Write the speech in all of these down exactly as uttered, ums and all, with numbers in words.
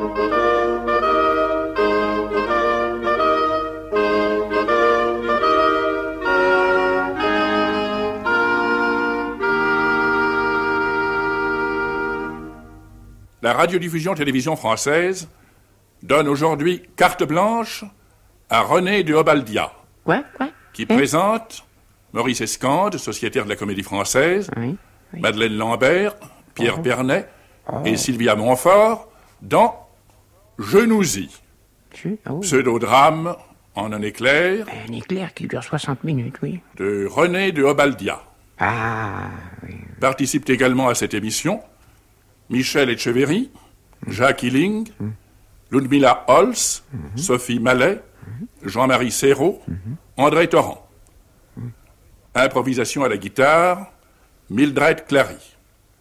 La radiodiffusion-télévision française donne aujourd'hui carte blanche à René de Obaldia, Quoi, quoi qui hein? présente Maurice Escande, sociétaire de la Comédie Française, Oui, oui. Madeleine Lambert, Pierre Oh. Pernet Oh. et Sylvia Montfort dans Genousie, Tu- oh. pseudodrame en un éclair Un éclair qui dure soixante minutes, oui. de René de Obaldia. Ah, oui. Participent également à cette émission Michel Etcheverry, Jacques Hilling, Ludmilla Holz, Sophie Mallet, Jean-Marie Serrault, André Torrent. Improvisation à la guitare, Mildred Clary.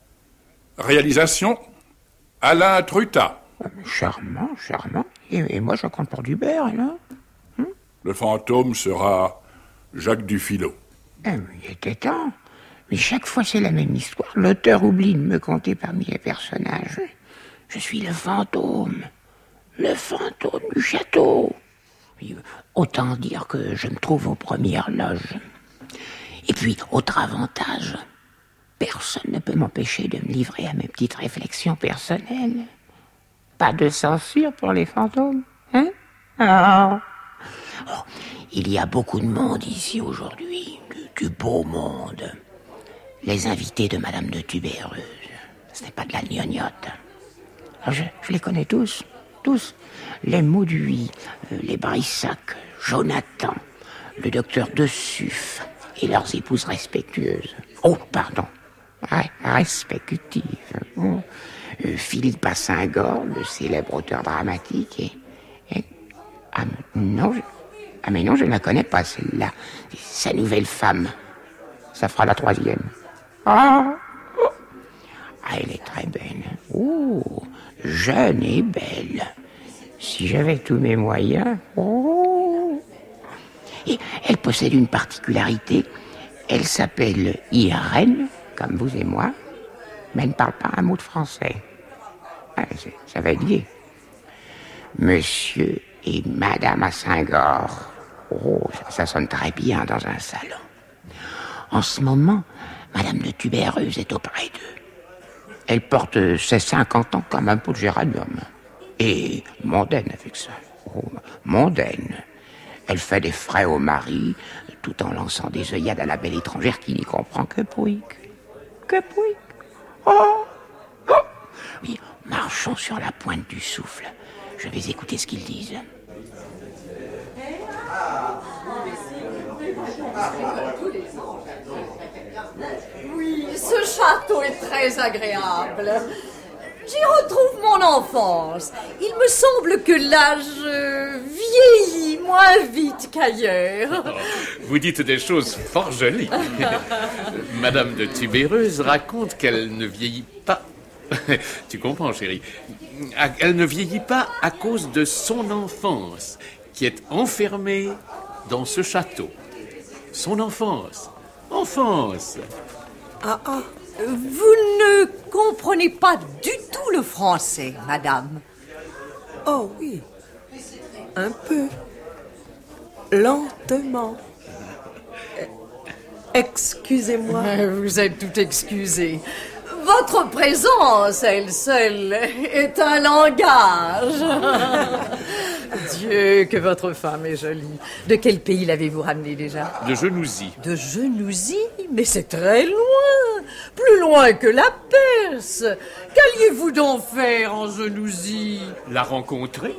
Réalisation, Alain Trutat. Charmant, charmant. Et, et moi, je compte pour du beurre, alors. Le fantôme sera Jacques Dufilot. Eh, il était temps. Mais chaque fois, c'est la même histoire. L'auteur oublie de me compter parmi les personnages. Je suis le fantôme. Le fantôme du château. Oui, autant dire que je me trouve aux premières loges. Et puis, autre avantage, personne ne peut m'empêcher de me livrer à mes petites réflexions personnelles. Pas de censure pour les fantômes, hein? Ah. Oh, il y a beaucoup de monde ici aujourd'hui, du, du beau monde. Les invités de Madame de Tubéreuse, ce n'est pas de la gnognotte. Alors je, je les connais tous, tous. Les Mauduit, euh, les Brissac, Jonathan, le docteur De Suff et leurs épouses respectueuses. Oh, pardon, Ré- respectives. Oh. Euh, Philippe Assingor, le célèbre auteur dramatique. Et, et- ah, non, je, ah mais non, je ne la connais pas, celle-là. Sa nouvelle femme. Ça fera la troisième. Ah, oh. Ah, elle est très belle. Oh, jeune et belle. Si j'avais tous mes moyens. Oh. Et elle possède une particularité. Elle s'appelle Irène, comme vous et moi, mais elle ne parle pas un mot de français. Ah, c'est- ça va être gai. Monsieur et Madame Assingor. Oh, ça, ça sonne très bien dans un salon. En ce moment, Madame de Tubéreuse est auprès d'eux. Elle porte ses cinquante ans comme un pot de géranium. Et mondaine avec ça. Oh, mondaine. Elle fait des frais au mari, tout en lançant des œillades à la belle étrangère qui n'y comprend que pouic. Que pouic. Oh, oh. Oui, marchons sur la pointe du souffle. Je vais écouter ce qu'ils disent. Oui, ce château est très agréable. J'y retrouve mon enfance. Il me semble que l'âge euh, vieillit moins vite qu'ailleurs. Vous dites des choses fort jolies. Madame de Tubéreuse raconte qu'elle ne vieillit pas. Tu comprends, chérie. Elle ne vieillit pas à cause de son enfance, qui est enfermée dans ce château. Son enfance. Enfance. Ah, ah, vous ne comprenez pas du tout le français, madame. Oh oui, un peu. Lentement. Euh, Excusez-moi. Vous êtes tout excusée. Votre présence, elle seule, est un langage. Dieu, que votre femme est jolie. De quel pays l'avez-vous ramenée déjà? De Genousie. De Genousie? Mais c'est très loin. Plus loin que la Perse. Qu'alliez-vous donc faire en Genousie? La rencontrer.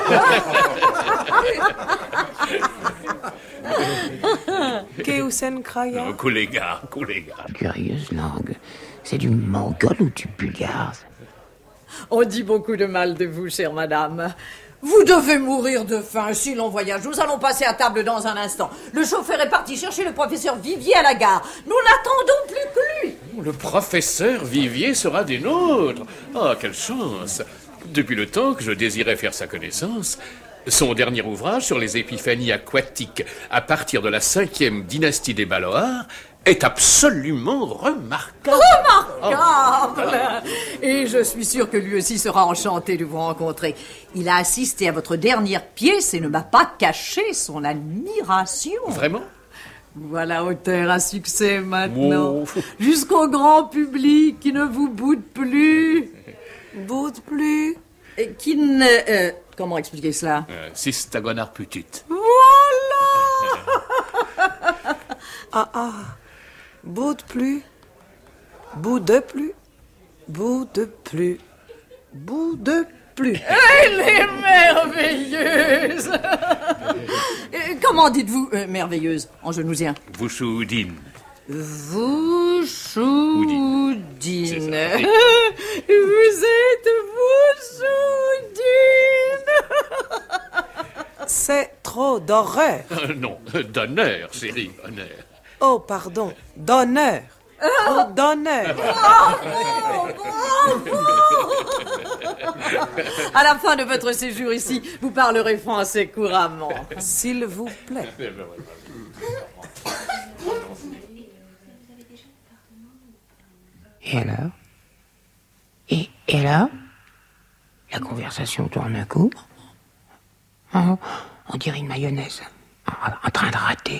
Keusen Kraya. Collèga, collèga. Curieuse langue. C'est du mongol ou du bulgare? On dit beaucoup de mal de vous, chère madame. Vous devez mourir de faim si l'on voyage. Nous allons passer à table dans un instant. Le chauffeur est parti chercher le professeur Vivier à la gare. Nous n'attendons plus que lui. Le professeur Vivier sera des nôtres. Ah, quelle chance. Depuis le temps que je désirais faire sa connaissance, son dernier ouvrage sur les épiphanies aquatiques à partir de la cinquième dynastie des Baloars est absolument remarquable. Remarquable! Et je suis sûre que lui aussi sera enchanté de vous rencontrer. Il a assisté à votre dernière pièce et ne m'a pas caché son admiration. Vraiment? Voilà auteur à succès maintenant. Oh. Jusqu'au grand public qui ne vous boude plus. Boude plus. Et qui ne... euh, comment expliquer cela? Euh, Systagonar putit. Voilà! Ah ah. Boude plus. Boude plus. Boude plus. Boude plus. Elle est merveilleuse! Euh, Comment dites-vous euh, merveilleuse en genousien? Vouchoudine. Vous choudine. C'est ça. Vous êtes vous choudine. C'est trop d'horreur. Euh, non, d'honneur, chérie, honneur. Oh, pardon. D'honneur. Oh, d'honneur. À la fin de votre séjour ici, vous parlerez français couramment. S'il vous plaît. Et alors et, et alors La conversation tourne un coup. Oh, on dirait une mayonnaise en, en train de rater.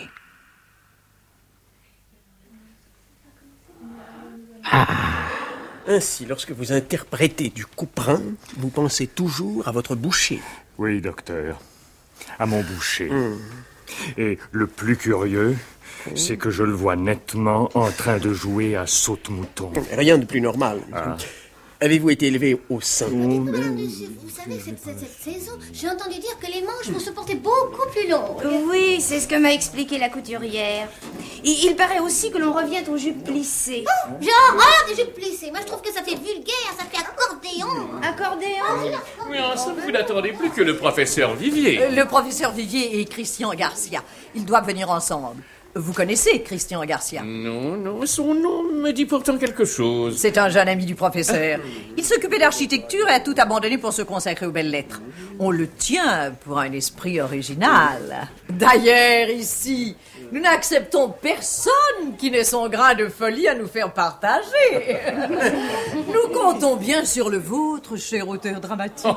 Ainsi, lorsque vous interprétez du couperin, vous pensez toujours à votre boucher. Oui, docteur. À mon boucher. Et le plus curieux, c'est que je le vois nettement en train de jouer à saute-mouton. Rien de plus normal. Avez-vous été élevé au sein? Madame de Chef, vous savez, cette, cette, cette saison, j'ai entendu dire que les manches vont se porter beaucoup plus longues. Oui, c'est ce que m'a expliqué la couturière. Il, il paraît aussi que l'on revient aux jupes plissées. Oh, j'ai horreur des jupes plissées. Moi, je trouve que ça fait vulgaire, ça fait accordéon. Accordéon? Mais ensemble, vous n'attendez plus que le professeur Vivier. Euh, Le professeur Vivier et Christian Garcia, ils doivent venir ensemble. Vous connaissez Christian Garcia? Non, non, son nom me dit pourtant quelque chose. C'est un jeune ami du professeur. Il s'occupait d'architecture et a tout abandonné pour se consacrer aux belles lettres. On le tient pour un esprit original. D'ailleurs, ici, nous n'acceptons personne qui n'ait son grain de folie à nous faire partager. Nous comptons bien sur le vôtre, cher auteur dramatique.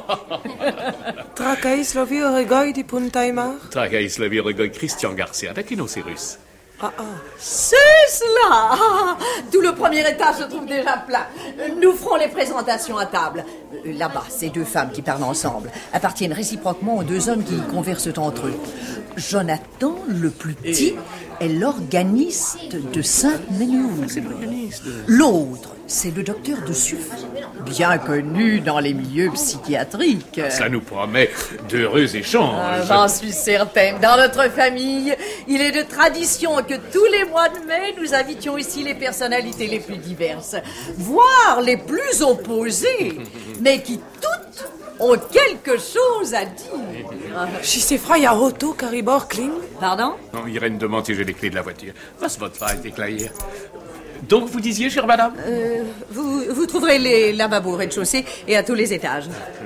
Tracais lovi oregoi di puntaimar. Tragais le virgule Christian Garcia avec rhinocéros. Ah ah. C'est cela! Ah, tout le premier étage se trouve déjà plein. Nous ferons les présentations à table. Euh, Là-bas, ces deux femmes qui parlent ensemble appartiennent réciproquement aux deux hommes qui conversent entre eux. Jonathan, le plus petit, est l'organiste de Sainte-Ménehould. L'autre, c'est le docteur de Suff, bien connu dans les milieux psychiatriques. Ça nous promet d'heureux échanges. Ah, J'en suis certaine. Dans notre famille, il est de tradition que tous les mois de mai, nous invitions ici les personnalités les plus diverses, voire les plus opposées, mais qui toutes ont quelque chose à dire. Si c'est fraya auto caribor cling. Pardon? Non, Irène demande si j'ai les clés de la voiture. Was votre frère déclarer. Donc vous disiez, chère madame? Euh, vous, vous trouverez les lavabos au rez-de-chaussée et à tous les étages.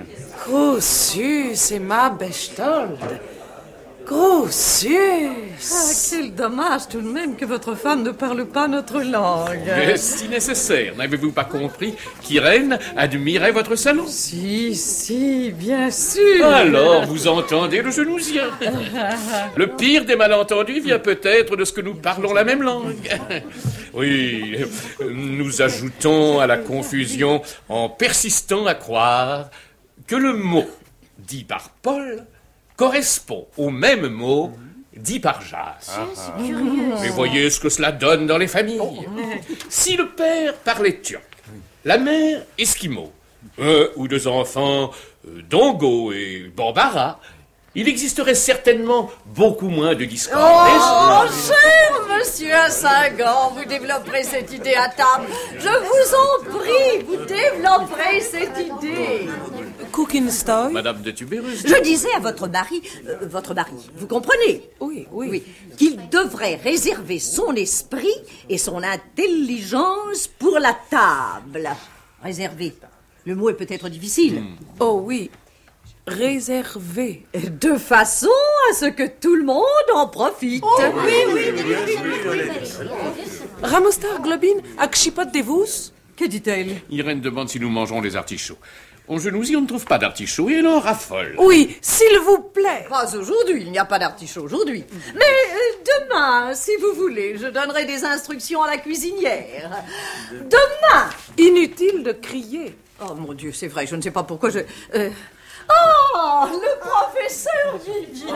Grossus, c'est ma bestolde. Grossus. Ah, quel dommage tout de même que votre femme ne parle pas notre langue. Mais si nécessaire, n'avez-vous pas compris qu'Irène admirait votre salon? Si, si, bien sûr. Alors, vous entendez le genousien. Le pire des malentendus vient peut-être de ce que nous parlons la même langue. Oui, nous ajoutons à la confusion en persistant à croire que le mot dit par Paul correspond au même mot dit par Jas. Mais voyez ce que cela donne dans les familles. Si le père parlait turc, la mère esquimau, un ou deux enfants euh, Dongo et Bambara, il existerait certainement beaucoup moins de discorde. Oh, cher monsieur Assingan, vous développerez cette idée à table. Je vous en prie, vous développerez cette idée. Cookinstoy. Madame de Tubérus. Je disais à votre mari, euh, votre mari, vous comprenez? Oui, oui. Oui, qu'il devrait réserver son esprit et son intelligence pour la table. Réserver. Le mot est peut-être difficile. Oh oui. réservé. De façon à ce que tout le monde en profite. Oh, oui, oui, oui, oui, oui, oui, oui. Ramostar Globin ak chipot devous? Que dit-elle? Irène demande si nous mangeons les artichauts. On genouille, on ne trouve pas d'artichauts et elle en raffole. Oui, s'il vous plaît. Pas aujourd'hui, il n'y a pas d'artichaut aujourd'hui. Mais euh, demain, si vous voulez, je donnerai des instructions à la cuisinière. Demain! Inutile de crier. Oh mon Dieu, c'est vrai, je ne sais pas pourquoi je... Euh... Oh, le professeur Vivier!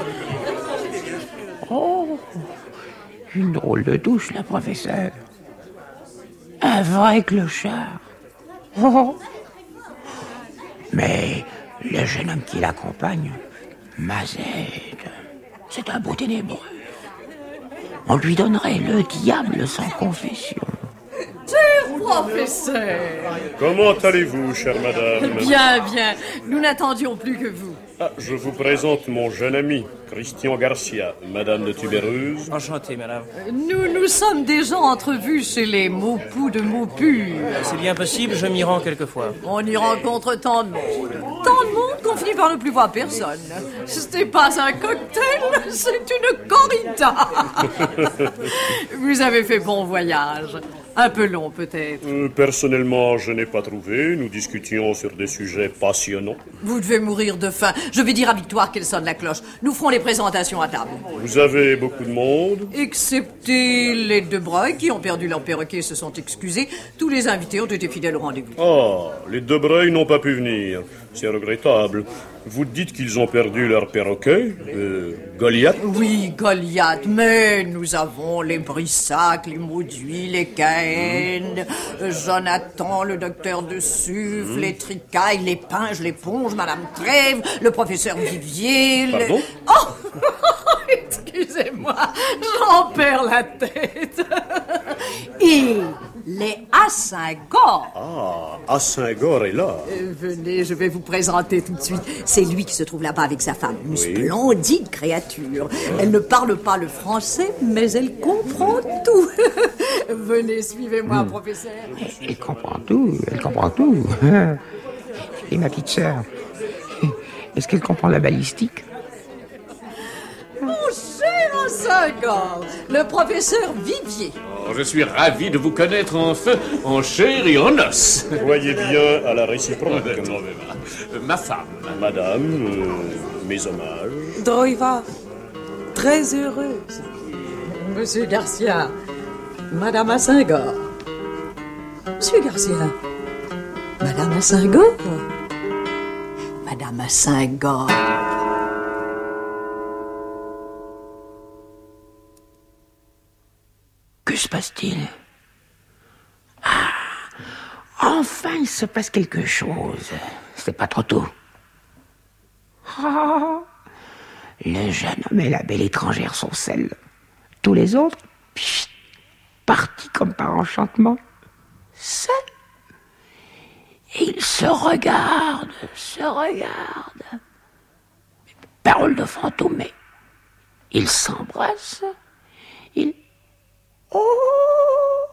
Oh, une drôle de douche, la professeure. Un vrai clochard. Oh. Mais le jeune homme qui l'accompagne, Mazed, c'est un beau ténébreux. On lui donnerait le diable sans confession. Cher professeur! Comment allez-vous, chère madame? Bien, bien. Nous n'attendions plus que vous. Ah, je vous présente mon jeune ami, Christian Garcia, madame de Tubéreuse. Enchanté, madame. Nous nous sommes déjà entrevus chez les Maupus de Maupur. C'est bien possible, je m'y rends quelquefois. On y rencontre tant de monde. Tant de monde qu'on finit par ne plus voir personne. Ce n'est pas un cocktail, c'est une corrida. Vous avez fait bon voyage. Un peu long, peut-être. Euh, personnellement, je n'ai pas trouvé. Nous discutions sur des sujets passionnants. Vous devez mourir de faim. Je vais dire à Victoire qu'elle sonne la cloche. Nous ferons les présentations à table. Vous avez beaucoup de monde? Excepté les deux Breuil qui ont perdu leur perroquet et se sont excusés. Tous les invités ont été fidèles au rendez-vous. Ah, les deux Breuil n'ont pas pu venir. C'est regrettable. Vous dites qu'ils ont perdu leur perroquet, euh, Goliath? Oui, Goliath, mais nous avons les Brissac, les Mauduit, les Cahen, mmh. Jonathan, le docteur de Suff, mmh. les Tricailles, les Pinges, les Ponges, Madame Trèves, le professeur Vivier... Pardon le... Oh excusez-moi, j'en perds la tête. Et les Assingor. Ah, Assingor est là. Euh, venez, je vais vous présenter tout de suite. C'est lui qui se trouve là-bas avec sa femme. Une oui. splendide créature. Elle ne parle pas le français, mais elle comprend tout. Venez, suivez-moi, mmh. professeur. Elle comprend tout, elle comprend tout. Et ma petite sœur, est-ce qu'elle comprend la balistique? Mon cher Assingor, le professeur Vivier. Oh, je suis ravi de vous connaître enfin, en chair et en os. Voyez bien à la réciproque. euh, ma femme. Madame, euh, mes hommages. Droiva, très heureuse. Monsieur Garcia, Madame Assingor. Monsieur Garcia, Madame Assingor. Madame Assingor. Que se passe-t-il? Ah, enfin, il se passe quelque chose. C'est pas trop tôt. Oh, le jeune homme et la belle étrangère sont seuls. Tous les autres, pchit, partis comme par enchantement. Seuls. Et ils se regardent, se regardent. Parole de fantôme, mais ils s'embrassent. Ils... Oh!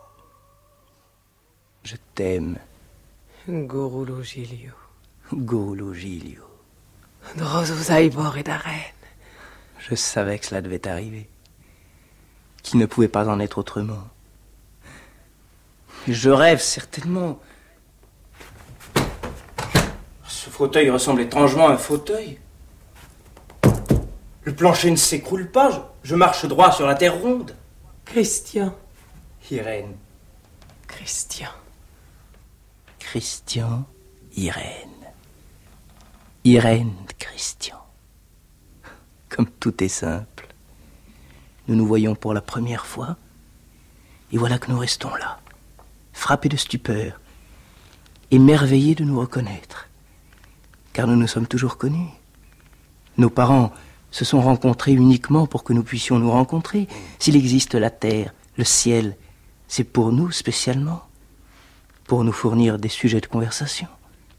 Je t'aime. Gorulo Gilio. Gorulo Gilio. Drosos Aibor et d'Arène. Je savais que cela devait arriver. Qu'il ne pouvait pas en être autrement. Je rêve certainement. Ce fauteuil ressemble étrangement à un fauteuil. Le plancher ne s'écroule pas. Je, je marche droit sur la terre ronde. Christian. Irène. Christian. Christian, Irène. Irène, Christian. Comme tout est simple. Nous nous voyons pour la première fois, et voilà que nous restons là, frappés de stupeur, émerveillés de nous reconnaître, car nous nous sommes toujours connus. Nos parents se sont rencontrés uniquement pour que nous puissions nous rencontrer. S'il existe la terre, le ciel, c'est pour nous spécialement, pour nous fournir des sujets de conversation.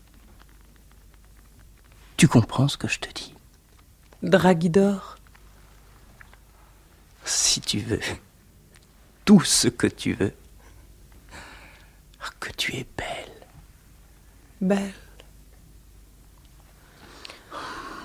Tu comprends ce que je te dis? Dragidor. Si tu veux, tout ce que tu veux, que tu es belle. Belle.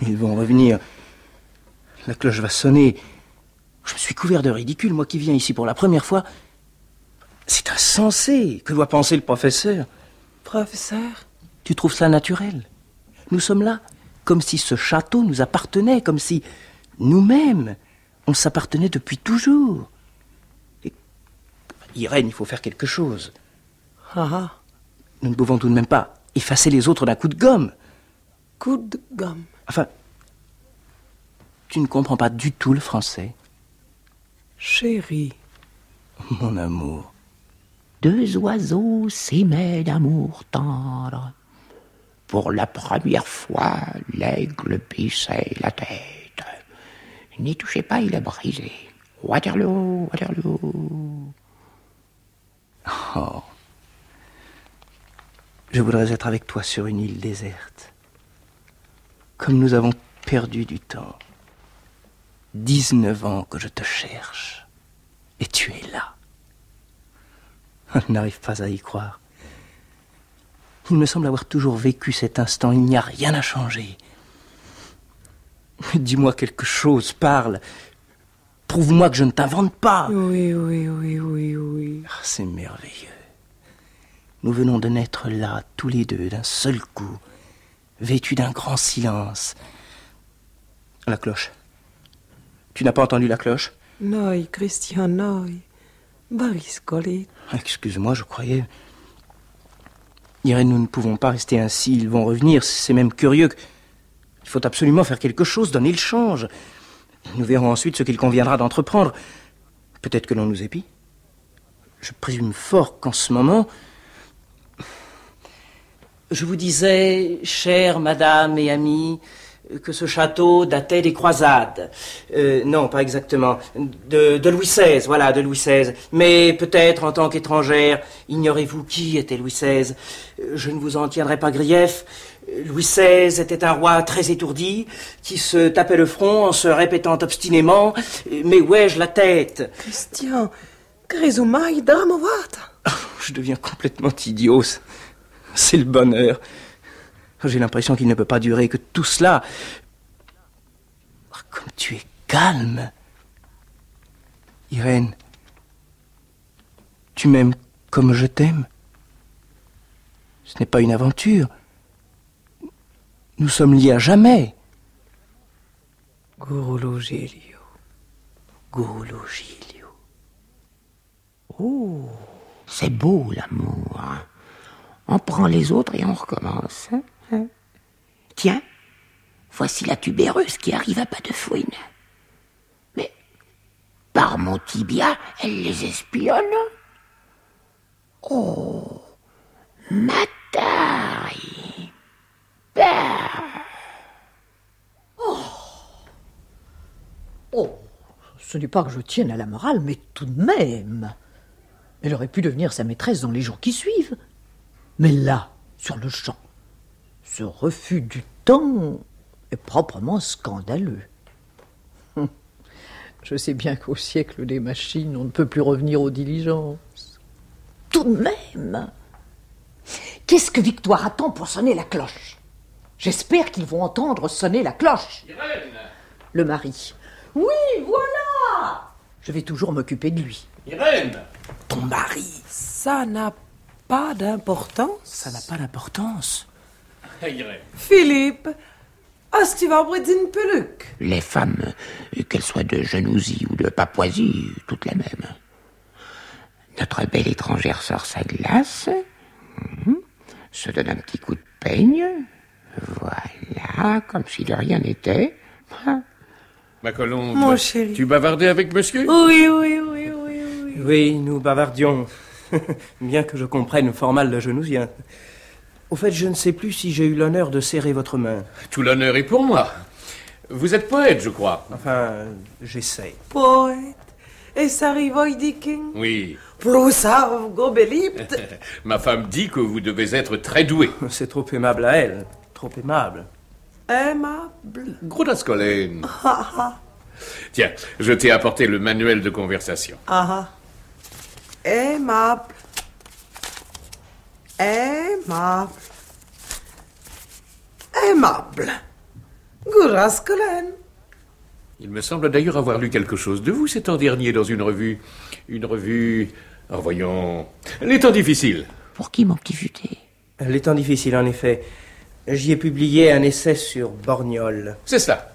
Ils vont revenir. La cloche va sonner. Je me suis couvert de ridicule, moi qui viens ici pour la première fois. C'est insensé. Que doit penser le professeur? Professeur? Tu trouves ça naturel? Nous sommes là comme si ce château nous appartenait, comme si nous-mêmes, on s'appartenait depuis toujours. Et... Irène, il faut faire quelque chose. Ah ah. Nous ne pouvons tout de même pas effacer les autres d'un coup de gomme. Coup de gomme. Enfin, tu ne comprends pas du tout le français. Chérie. Mon amour. Deux oiseaux s'aimaient d'amour tendre. Pour la première fois, l'aigle baissait la tête. N'y touchez pas, il est brisé. Waterloo, Waterloo. Oh. Je voudrais être avec toi sur une île déserte. Comme nous avons perdu du temps. Dix-neuf ans que je te cherche. Et tu es là. Je n'arrive pas à y croire. Il me semble avoir toujours vécu cet instant. Il n'y a rien à changer. Dis-moi quelque chose, parle. Prouve-moi que je ne t'invente pas. Oui, oui, oui, oui, oui. Ah, c'est merveilleux. Nous venons de naître là, tous les deux, d'un seul coup, vêtus d'un grand silence. La cloche. Tu n'as pas entendu la cloche? Noi, Christian, noi. Bariscolet. Excuse-moi, je croyais... Irène, nous ne pouvons pas rester ainsi. Ils vont revenir, c'est même curieux. Il faut absolument faire quelque chose, donner le change. Nous verrons ensuite ce qu'il conviendra d'entreprendre. Peut-être que l'on nous épie. Je présume fort qu'en ce moment... Je vous disais, chère madame et amie, que ce château datait des croisades. Euh, non, pas exactement. De, de Louis seize, voilà, de Louis seize. Mais peut-être, en tant qu'étrangère, ignorez-vous qui était Louis seize. Je ne vous en tiendrai pas grief. Louis seize était un roi très étourdi, qui se tapait le front en se répétant obstinément « Mais où ai-je la tête ?» Christian, Grisumai Dramovata. Je deviens complètement idiot. C'est le bonheur. J'ai l'impression qu'il ne peut pas durer, que tout cela... Oh, comme tu es calme. Irène, tu m'aimes comme je t'aime. Ce n'est pas une aventure. Nous sommes liés à jamais. Gurulu Gilio. Gurulu Gilio. Oh, c'est beau l'amour. On prend les autres et on recommence. Hein, hein. Tiens, voici la tubéreuse qui arrive à pas de fouine. Mais, par mon tibia, elle les espionne. Oh, ma taille. Bah. Oh. Oh, ce n'est pas que je tienne à la morale, mais tout de même. Elle aurait pu devenir sa maîtresse dans les jours qui suivent. Mais là, sur le champ, ce refus du temps est proprement scandaleux. Je sais bien qu'au siècle des machines, on ne peut plus revenir aux diligences. Tout de même, qu'est-ce que Victoire attend pour sonner la cloche? J'espère qu'ils vont entendre sonner la cloche. Irène! Le mari. Oui, voilà! Je vais toujours m'occuper de lui. Irène! Ton mari. Ça n'a pas d'importance. Ça n'a pas d'importance. Irène. Philippe, est-ce que tu vas prendre une perruque? Les femmes, qu'elles soient de Genousie ou de Papouasie, toutes les mêmes. Notre belle étrangère sort sa glace, mmh, se donne un petit coup de peigne, voilà, comme si de rien n'était. Ma Colombe, Mon chéri. tu bavardais avec monsieur? Oui, oui, oui, oui, oui. Oui, nous bavardions. Bien que je comprenne fort mal le genousien. Au fait, je ne sais plus si j'ai eu l'honneur de serrer votre main. Tout l'honneur est pour moi. Vous êtes poète, je crois. Enfin, j'essaie. Poète. Et ça rivoille diking. Oui. Plousarv gobelipt. Ma femme dit que vous devez être très doué. C'est trop aimable à elle. Trop aimable. Aimable. Grodaskolen. Ah ah. Tiens, je t'ai apporté le manuel de conversation. Ah ah. Aimable. Aimable. Aimable. Guraskolen. Il me semble d'ailleurs avoir lu quelque chose de vous cet an dernier dans une revue. Une revue... En voyons... Les temps difficiles. Pour qui, mon petit futé? Les temps difficiles, en effet. J'y ai publié un essai sur Borgnole. C'est cela.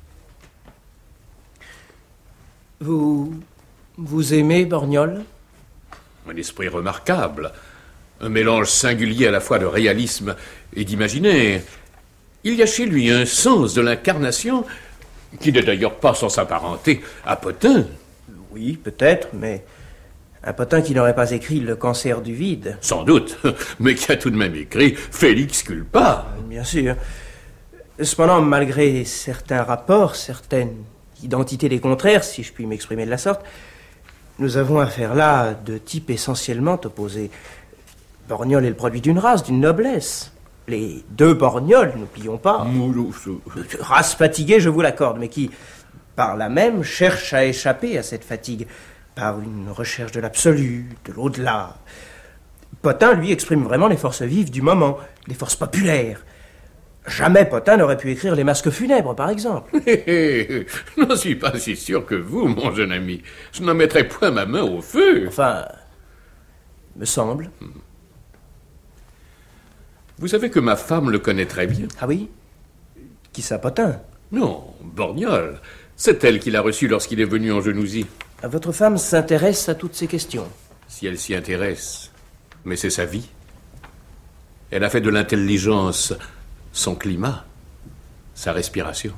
Vous... Vous aimez Borgnole? Un esprit remarquable. Un mélange singulier à la fois de réalisme et d'imaginaire. Il y a chez lui un sens de l'incarnation qui n'est d'ailleurs pas sans s'apparenter à Potin. Oui, peut-être, mais un Potin qui n'aurait pas écrit Le cancer du vide. Sans doute, mais qui a tout de même écrit Félix Culpa. Bien sûr. Cependant, malgré certains rapports, certaines identités des contraires, si je puis m'exprimer de la sorte, nous avons affaire là à deux types essentiellement opposés. Borgnole est le produit d'une race, d'une noblesse. Les deux Borgnoles, n'oublions pas. Race fatiguée, je vous l'accorde, mais qui, par là même, cherche à échapper à cette fatigue, par une recherche de l'absolu, de l'au-delà. Potin, lui, exprime vraiment les forces vives du moment, les forces populaires. Jamais Potin n'aurait pu écrire Les Masques funèbres, par exemple. Je n'en suis pas si sûr que vous, mon jeune ami. Je n'en mettrai point ma main au feu. Enfin, me semble. Vous savez que ma femme le connaît très bien. Ah oui? Qui ça, Potin? Non, Borgnole. C'est elle qui l'a reçu lorsqu'il est venu en Genousie. Votre femme s'intéresse à toutes ces questions. Si elle s'y intéresse, mais c'est sa vie. Elle a fait de l'intelligence son climat, sa respiration.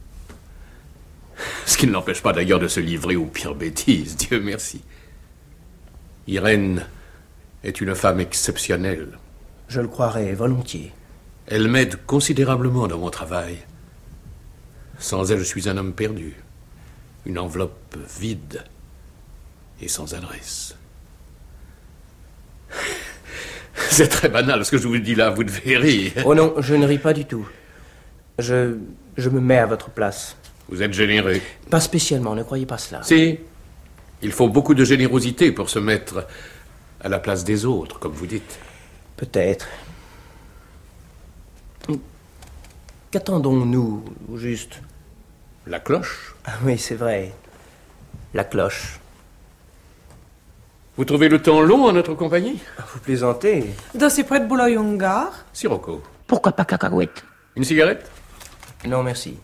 Ce qui ne l'empêche pas d'ailleurs de se livrer aux pires bêtises, Dieu merci. Irène est une femme exceptionnelle. Je le croirais volontiers. Elle m'aide considérablement dans mon travail. Sans elle, je suis un homme perdu. Une enveloppe vide et sans adresse. C'est très banal ce que je vous dis là, vous devez rire. Oh non, je ne ris pas du tout. Je, je me mets à votre place. Vous êtes généreux. Pas spécialement, ne croyez pas cela. Si, il faut beaucoup de générosité pour se mettre à la place des autres, comme vous dites. Peut-être. Qu'attendons-nous, au juste? La cloche? Ah oui, c'est vrai. La cloche. Vous trouvez le temps long en notre compagnie? Vous plaisantez. Dans c'est près de Boulogne-Gare. Sirocco. Pourquoi pas cacahuète? Une cigarette? Non, merci.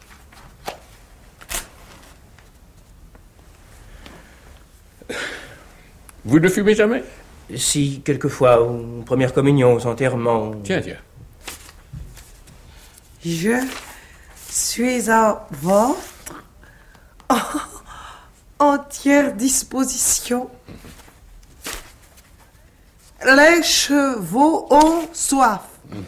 Vous ne fumez jamais? Si, quelquefois, aux premières communions, aux enterrements. Tiens, tiens. Je suis à votre entière disposition. Les chevaux ont soif.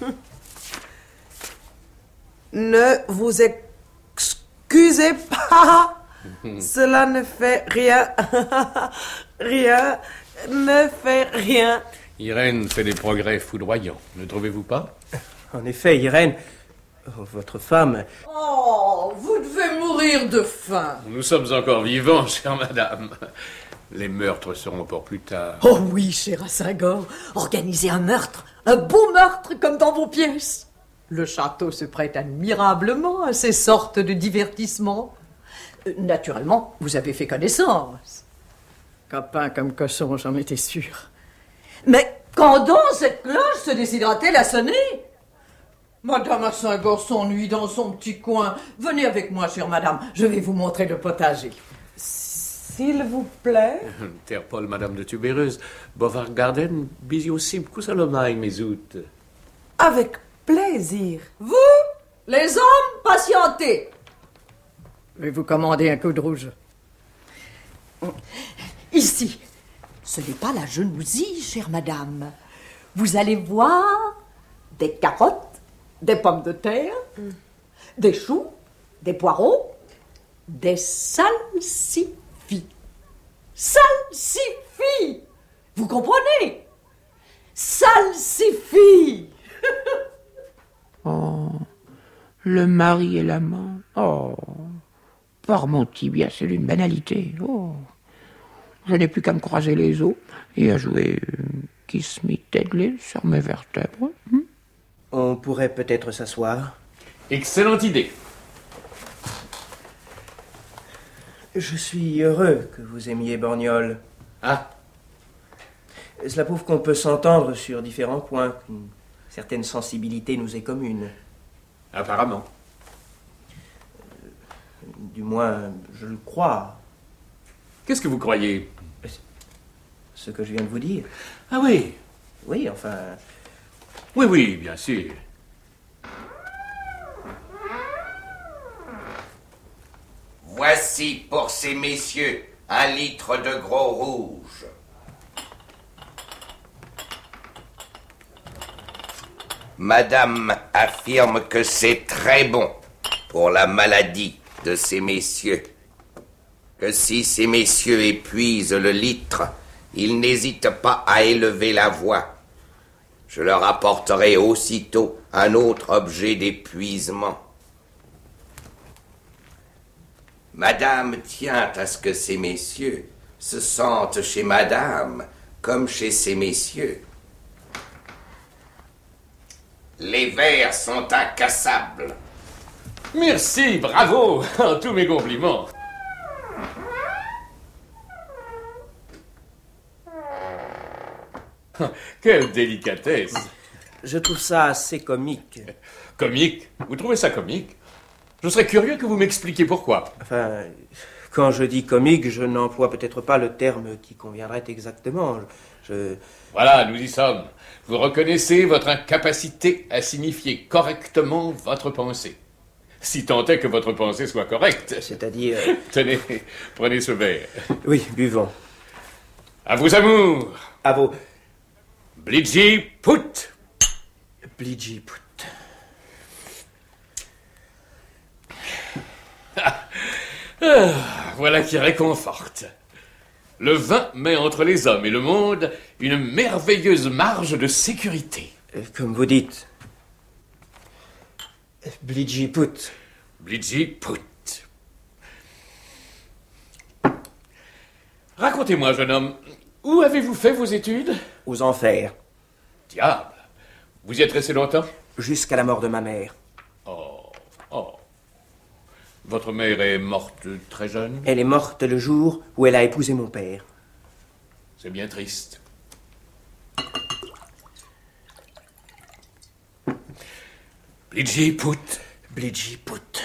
Ne vous excusez pas. Cela ne fait rien. Rien ne fait rien. Irène fait des progrès foudroyants, ne trouvez-vous pas? En effet, Irène, votre femme... Oh, vous devez mourir de faim. Nous sommes encore vivants, chère madame. Les meurtres seront pour plus tard. Oh oui, cher Assingor, organisez un meurtre, un beau meurtre comme dans vos pièces. Le château se prête admirablement à ces sortes de divertissements. Euh, naturellement, vous avez fait connaissance. Copain comme cochon, j'en étais sûre. Mais quand donc cette cloche se décidera-t-elle à sonner? Madame Assingor s'ennuie dans son petit coin. Venez avec moi, chère madame, je vais vous montrer le potager. S'il vous plaît. Terpol, madame de Tubéreuse, Bovard Garden, Bisio Simcus Salomai, Mesout. Avec plaisir. Vous, les hommes, patientez. Je vais vous commander un coup de rouge. Ici, ce n'est pas la genousie, chère madame. Vous allez voir des carottes, des pommes de terre, mm. des choux, des poireaux, des salsifis. Salsifis! Vous comprenez? Salsifis! Oh, le mari et l'amant. Oh, par mon tibia, c'est d'une banalité. Oh, je n'ai plus qu'à me croiser les os et à jouer euh, Kiss Me Deadly sur mes vertèbres. Hmm? On pourrait peut-être s'asseoir. Excellente idée. Je suis heureux que vous aimiez Borgnole. Ah. Cela prouve qu'on peut s'entendre sur différents points, qu'une certaine sensibilité nous est commune. Apparemment. Du moins, je le crois. Qu'est-ce que vous croyez? Ce que je viens de vous dire. Ah oui. Oui, enfin... Oui, oui, bien sûr. Voici pour ces messieurs un litre de gros rouge. Madame affirme que c'est très bon pour la maladie de ces messieurs. Que si ces messieurs épuisent le litre, ils n'hésitent pas à élever la voix. Je leur apporterai aussitôt un autre objet d'épuisement. Madame tient à ce que ces messieurs se sentent chez Madame comme chez ces messieurs. Les verres sont incassables. Merci, bravo, tous mes compliments. Quelle délicatesse. Je trouve ça assez comique. Comique? Vous trouvez ça comique? Je serais curieux que vous m'expliquiez pourquoi. Enfin, quand je dis comique, je n'emploie peut-être pas le terme qui conviendrait exactement. Je... Voilà, nous y sommes. Vous reconnaissez votre incapacité à signifier correctement votre pensée. Si tant est que votre pensée soit correcte. C'est-à-dire... Tenez, prenez ce verre. Oui, buvons. À vos amours. À vos... Blidji Put. Blidji Put. Ah, voilà qui réconforte. Le vin met entre les hommes et le monde une merveilleuse marge de sécurité. Comme vous dites. Blidji Put. Blidji Put. Racontez-moi, jeune homme, où avez-vous fait vos études? Aux enfers. Diable. Vous y êtes resté longtemps? Jusqu'à la mort de ma mère. Oh, oh. Votre mère est morte très jeune? Elle est morte le jour où elle a épousé mon père. C'est bien triste. Blidji Put. Blidji Put.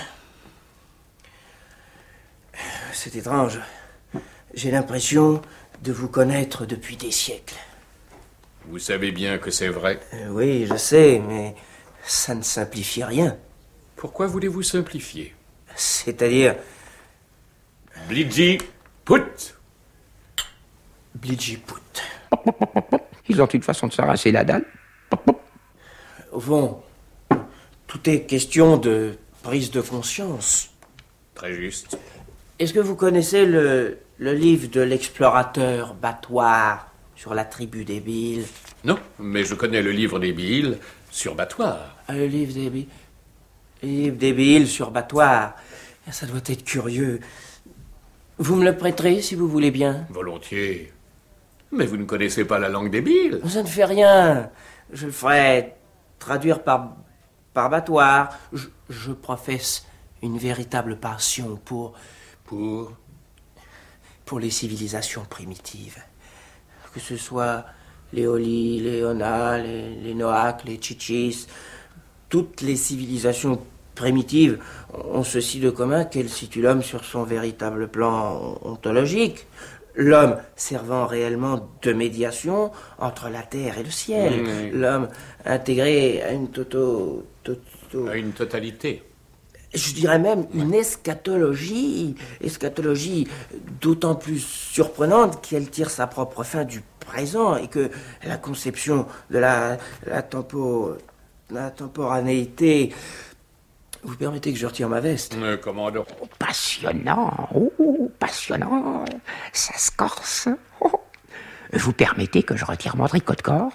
C'est étrange. J'ai l'impression de vous connaître depuis des siècles. Vous savez bien que c'est vrai. Euh, oui, je sais, mais ça ne simplifie rien. Pourquoi voulez-vous simplifier? C'est-à-dire... Blidji Put. Blidji Put. Ils ont une façon de s'arracher la dalle. Au fond, tout est question de prise de conscience. Très juste. Est-ce que vous connaissez le, le livre de l'explorateur Batoire sur la tribu des Billes? Non, mais je connais le livre des Billes sur Batoire. Ah, le livre des Billes. Le livre des Billes sur Batoire. Ça doit être curieux. Vous me le prêterez, si vous voulez bien? Volontiers. Mais vous ne connaissez pas la langue des Billes. Ça ne fait rien. Je le ferai traduire par, par Batoire. Je, je professe une véritable passion pour... Pour... Pour les civilisations primitives. Que ce soit les Oli, les Ona, les, les Noaques, les Chichis, toutes les civilisations primitives ont ceci de commun qu'elles situent l'homme sur son véritable plan ontologique. L'homme servant réellement de médiation entre la terre et le ciel. Mmh. L'homme intégré à une toto, toto... À une totalité. Je dirais même une eschatologie, eschatologie d'autant plus surprenante qu'elle tire sa propre fin du présent et que la conception de la, la, tempo, la temporanéité... Vous permettez que je retire ma veste? Euh, commandant. Oh, passionnant, oh, passionnant, ça se corse. Oh. Vous permettez que je retire mon tricot de corps?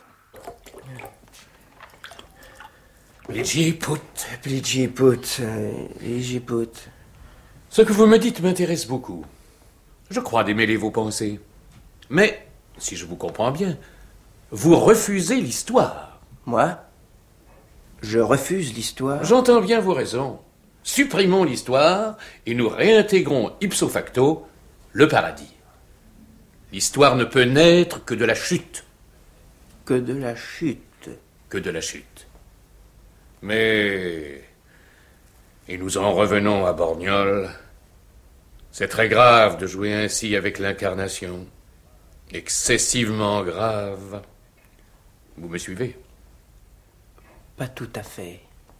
Blidji Put. Blidji Put, Blidji Put. Ce que vous me dites m'intéresse beaucoup. Je crois démêler vos pensées. Mais, si je vous comprends bien, vous refusez l'histoire. Moi? Je refuse l'histoire. J'entends bien vos raisons. Supprimons l'histoire et nous réintégrons ipso facto le paradis. L'histoire ne peut naître que de la chute. Que de la chute. Que de la chute. Mais... Et nous en revenons à Borgnole. C'est très grave de jouer ainsi avec l'incarnation. Excessivement grave. Vous me suivez? Pas tout à fait.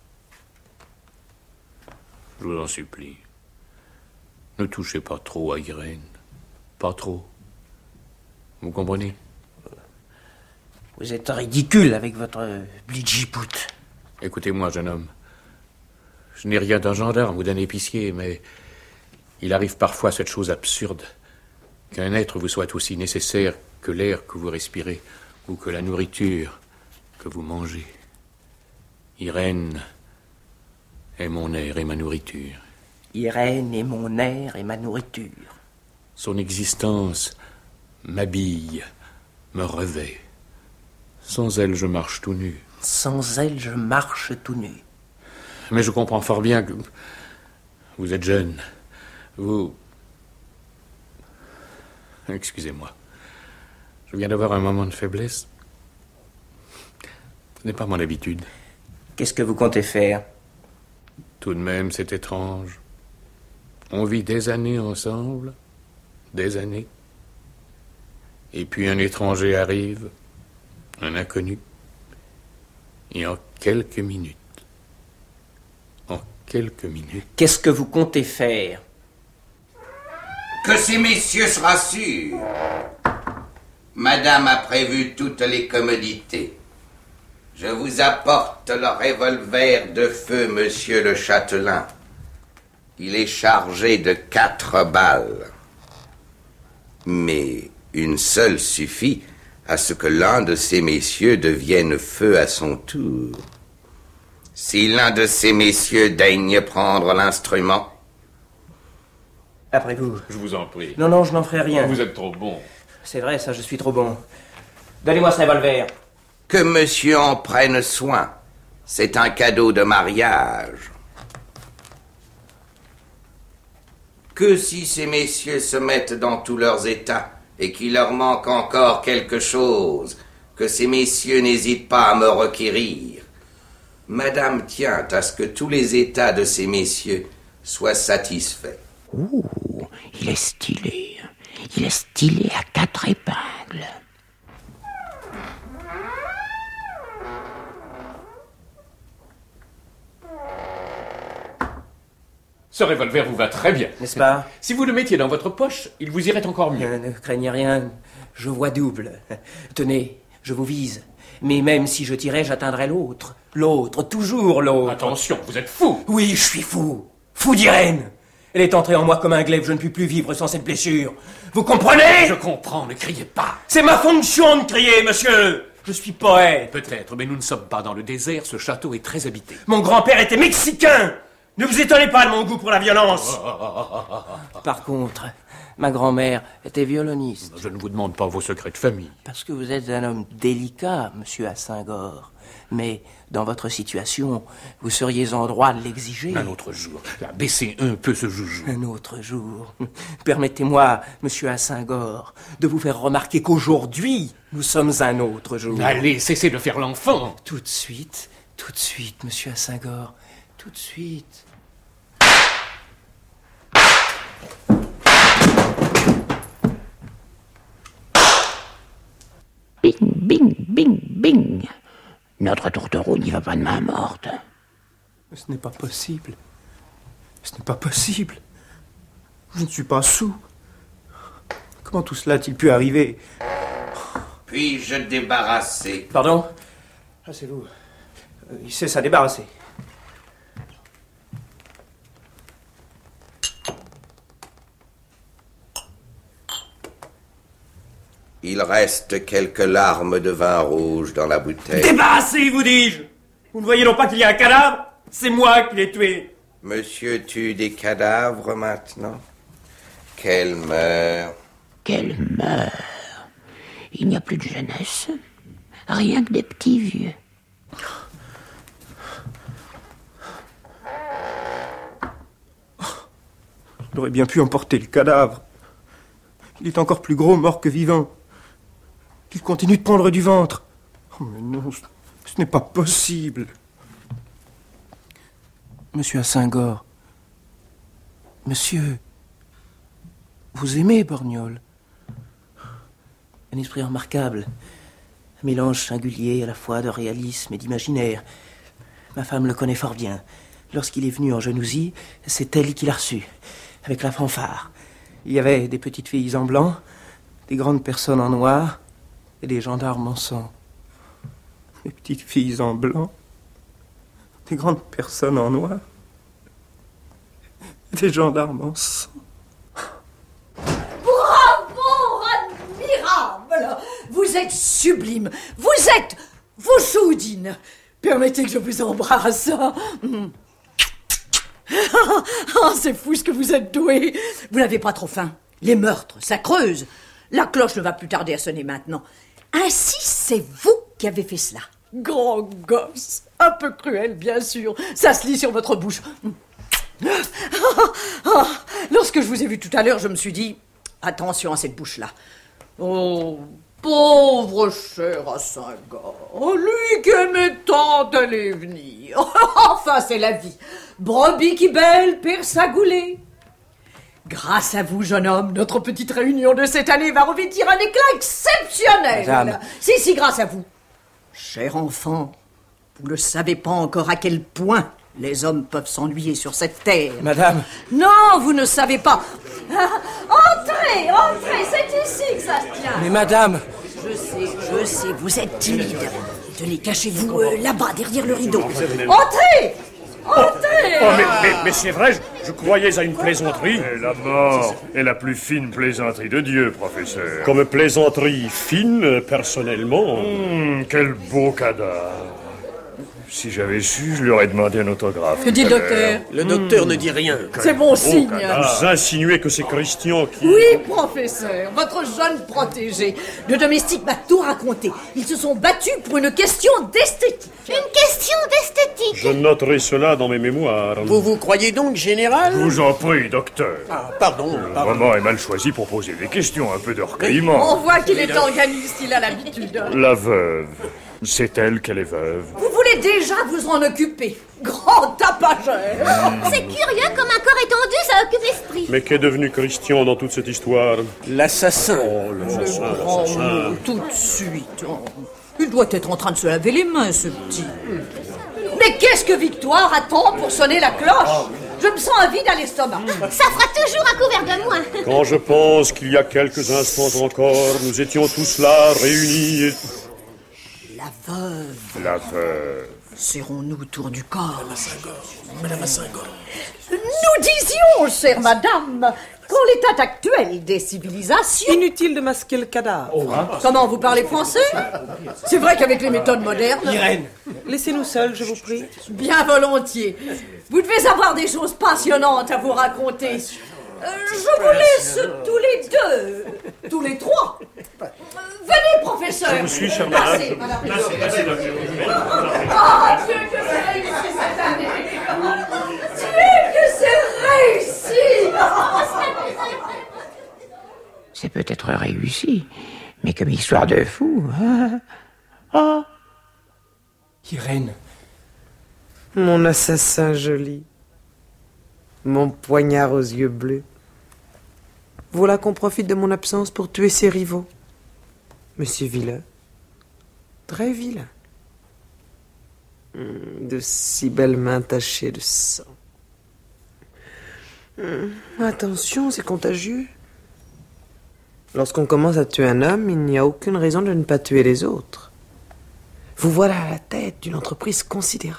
Je vous en supplie. Ne touchez pas trop à Irène. Pas trop. Vous comprenez? Vous êtes ridicule avec votre blidjipout. Écoutez-moi, jeune homme. Je n'ai rien d'un gendarme ou d'un épicier, mais il arrive parfois cette chose absurde qu'un être vous soit aussi nécessaire que l'air que vous respirez ou que la nourriture que vous mangez. Irène est mon air et ma nourriture. Irène est mon air et ma nourriture. Son existence m'habille, me revêt. Sans elle, je marche tout nu. Sans elle, je marche tout nu. Mais je comprends fort bien que vous êtes jeune. Vous... Excusez-moi. Je viens d'avoir un moment de faiblesse. Ce n'est pas mon habitude. Qu'est-ce que vous comptez faire? Tout de même, c'est étrange. On vit des années ensemble, des années. Et puis un étranger arrive, un inconnu. Et en quelques minutes, en quelques minutes... Qu'est-ce que vous comptez faire? Que ces messieurs se rassurent. Madame a prévu toutes les commodités. Je vous apporte le revolver de feu, monsieur le châtelain. Il est chargé de quatre balles. Mais une seule suffit à ce que l'un de ces messieurs devienne feu à son tour. Si l'un de ces messieurs daigne prendre l'instrument... Après vous. Je vous en prie. Non, non, je n'en ferai rien. Vous êtes trop bon. C'est vrai, ça, je suis trop bon. Donnez-moi ce revolver. Que monsieur en prenne soin. C'est un cadeau de mariage. Que si ces messieurs se mettent dans tous leurs états et qu'il leur manque encore quelque chose, que ces messieurs n'hésitent pas à me requérir. Madame tient à ce que tous les états de ces messieurs soient satisfaits. Ouh, il est stylé. Il est stylé à quatre épingles. Ce revolver vous va très bien. N'est-ce pas? Si vous le mettiez dans votre poche, il vous irait encore mieux. Euh, ne craignez rien, je vois double. Tenez, je vous vise. Mais même si je tirais, j'atteindrais l'autre. L'autre, toujours l'autre. Attention, vous êtes fou. Oui, je suis fou. Fou d'Irène. Elle est entrée en moi comme un glaive, je ne puis plus vivre sans cette blessure. Vous comprenez? Je comprends, ne criez pas. C'est ma fonction de crier, monsieur. Je suis poète. Peut-être, mais nous ne sommes pas dans le désert, ce château est très habité. Mon grand-père était mexicain. Ne vous étonnez pas de mon goût pour la violence. Par contre, ma grand-mère était violoniste. Je ne vous demande pas vos secrets de famille. Parce que vous êtes un homme délicat, monsieur Assingor. Mais dans votre situation, vous seriez en droit de l'exiger. Un autre jour. Baissez un peu ce joujou. Un autre jour. Permettez-moi, monsieur Assingor, de vous faire remarquer qu'aujourd'hui, nous sommes un autre jour. Allez, cessez de faire l'enfant. Tout de suite, tout de suite, monsieur Assingor. Tout de suite. Bing, bing, bing, bing. Notre tourtereau n'y va pas de main morte. Ce n'est pas possible. Ce n'est pas possible. Je ne suis pas sous. Comment tout cela a-t-il pu arriver? Puis-je débarrasser? Pardon? Ah, c'est vous. Euh, il sait ça débarrasser. Il reste quelques larmes de vin rouge dans la bouteille. Débarrassez, vous dis-je! Vous ne voyez donc pas qu'il y a un cadavre? C'est moi qui l'ai tué. Monsieur tue des cadavres maintenant? Qu'elle meurt. Qu'elle meurt. Il n'y a plus de jeunesse. Rien que des petits vieux. Il aurait bien pu emporter le cadavre. Il est encore plus gros mort que vivant. Il continue de prendre du ventre. Oh, mais non, ce, ce n'est pas possible. Monsieur Asingor, monsieur, vous aimez Borgnole? Un esprit remarquable. Un mélange singulier à la fois de réalisme et d'imaginaire. Ma femme le connaît fort bien. Lorsqu'il est venu en Genousie, c'est elle qui l'a reçu, avec la fanfare. Il y avait des petites filles en blanc, des grandes personnes en noir et des gendarmes en sang. Des petites filles en blanc, des grandes personnes en noir, des gendarmes en sang. Bravo, admirable! Vous êtes sublime. Vous êtes Vauchoudine. Permettez que je vous embrasse. Oh, c'est fou ce que vous êtes doué. Vous n'avez pas trop faim. Les meurtres, ça creuse. La cloche ne va plus tarder à sonner maintenant. Ainsi, c'est vous qui avez fait cela. Grand gosse. Un peu cruel, bien sûr. Ça se lit sur votre bouche. Lorsque je vous ai vu tout à l'heure, je me suis dit, attention à cette bouche-là. Oh, pauvre cher Asingor, lui qui aimait tant d'aller venir. Enfin, c'est la vie. Brebis qui belle perd sa goulée. Grâce à vous, jeune homme, notre petite réunion de cette année va revêtir un éclat exceptionnel. Madame. Si, si, grâce à vous. Cher enfant, vous ne savez pas encore à quel point les hommes peuvent s'ennuyer sur cette terre. Madame. Non, vous ne savez pas. Ah, entrez, entrez, c'est ici que ça se tient. Mais madame. Je sais, je sais, vous êtes timide. Tenez, cachez-vous euh, là-bas, derrière le rideau. Entrez, entrez. Oh, mais, mais, mais c'est vrai, je, je croyais à une plaisanterie. Et la mort est la plus fine plaisanterie de Dieu, professeur. Comme plaisanterie fine, personnellement. Mmh, quel beau cadavre. Si j'avais su, je lui aurais demandé un autographe. Que dit le docteur? Le docteur ne dit rien. C'est bon signe. Vous insinuez que c'est Christian qui... Oui, professeur, votre jeune protégé. Le domestique m'a tout raconté. Ils se sont battus pour une question d'esthétique. Une question d'esthétique. Je noterai cela dans mes mémoires. Vous vous croyez donc général? Je vous en prie, docteur. Ah, pardon, Le pardon. moment est mal choisi pour poser des questions, un peu de recueillement. On voit qu'il est organiste, il a l'habitude. La veuve. C'est elle qu'elle est veuve. Vous voulez déjà vous en occuper. Grand tapageur. C'est curieux comme un corps étendu, ça occupe l'esprit. Mais qu'est devenu Christian dans toute cette histoire? L'assassin. Oh, l'assassin, Oh, l'assassin. non, tout de suite. Oh. Il doit être en train de se laver les mains, ce petit. Mais qu'est-ce que Victoire attend pour sonner la cloche? Je me sens un vide à l'estomac. Ça fera toujours un couvert de moins. Quand je pense qu'il y a quelques instants encore, nous étions tous là, réunis et... La veuve. La veuve. Serrons-nous autour du corps. Madame Asingor. Nous disions, chère madame, qu'en l'état actuel des civilisations... Inutile de masquer le cadavre. Comment, vous parlez français? C'est vrai qu'avec les méthodes modernes... Irène. Laissez-nous seuls, je vous prie. Bien volontiers. Vous devez avoir des choses passionnantes à vous raconter. Euh, je vous laisse tous les deux, tous les trois. Venez, professeur. Je vous suis, chère madame. Passez, madame. Ah, Dieu, que c'est réussi cette année. Dieu, que c'est réussi. C'est peut-être réussi, mais comme histoire de fou. Ah, ah. Irène. Mon assassin joli. Mon poignard aux yeux bleus. Voilà qu'on profite de mon absence pour tuer ses rivaux. Monsieur vilain. Très vilain. De si belles mains tachées de sang. Attention, c'est contagieux. Lorsqu'on commence à tuer un homme, il n'y a aucune raison de ne pas tuer les autres. Vous voilà à la tête d'une entreprise considérable.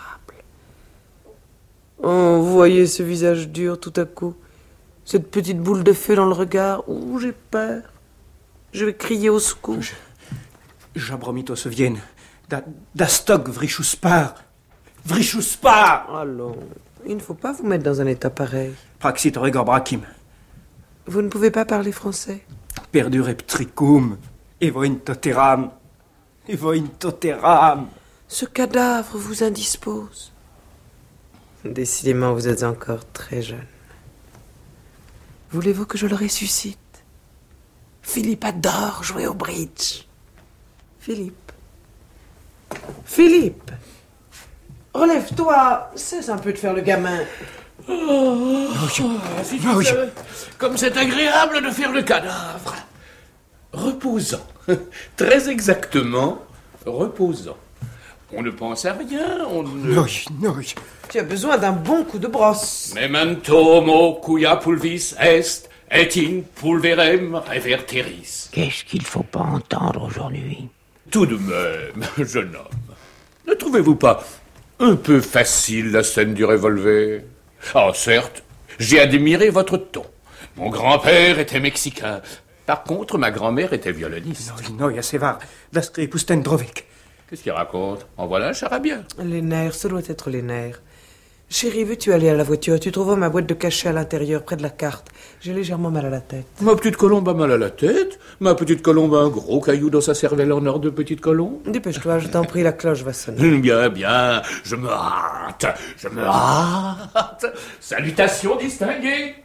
Oh, vous voyez ce visage dur tout à coup, cette petite boule de feu dans le regard. Oh, j'ai peur. Je vais crier au secours. J'abromito se vienne. Da, da stog vrichuspar. Vrichuspar. Allons, il ne faut pas vous mettre dans un état pareil. Praxit regor brakim. Vous ne pouvez pas parler français. Perdure ptricum. Evoin toteram. Evoin toteram. Ce cadavre vous indispose. Décidément, vous êtes encore très jeune. Voulez-vous que je le ressuscite? Philippe adore jouer au bridge. Philippe. Philippe. Relève-toi. Cesse un peu de faire le gamin. Oh, si tu oui. savais, comme c'est agréable de faire le cadavre. Reposant. Très exactement, reposant. On ne pense à rien, on ne... Oui, oui. Tu as besoin d'un bon coup de brosse. Memento mo cuia pulvis est, et in pulverem reverteris. Qu'est-ce qu'il faut pas entendre aujourd'hui? Tout de même, jeune homme, ne trouvez-vous pas un peu facile la scène du revolver? Ah, certes, j'ai admiré votre ton. Mon grand-père était mexicain. Par contre, ma grand-mère était violoniste. Non, il y a sévar. L'ascri pusten drovek. Qu'est-ce qu'il raconte? En voilà un charabia. Les nerfs, ce doit être les nerfs. Chérie, veux-tu aller à la voiture? Tu trouveras ma boîte de cachet à l'intérieur, près de la carte. J'ai légèrement mal à la tête. Ma petite colombe a mal à la tête. Ma petite colombe a un gros caillou dans sa cervelle en or de petite colombe. Dépêche-toi, je t'en prie, la cloche va sonner. Bien, bien, je me hâte, je me hâte. Salutations distinguées.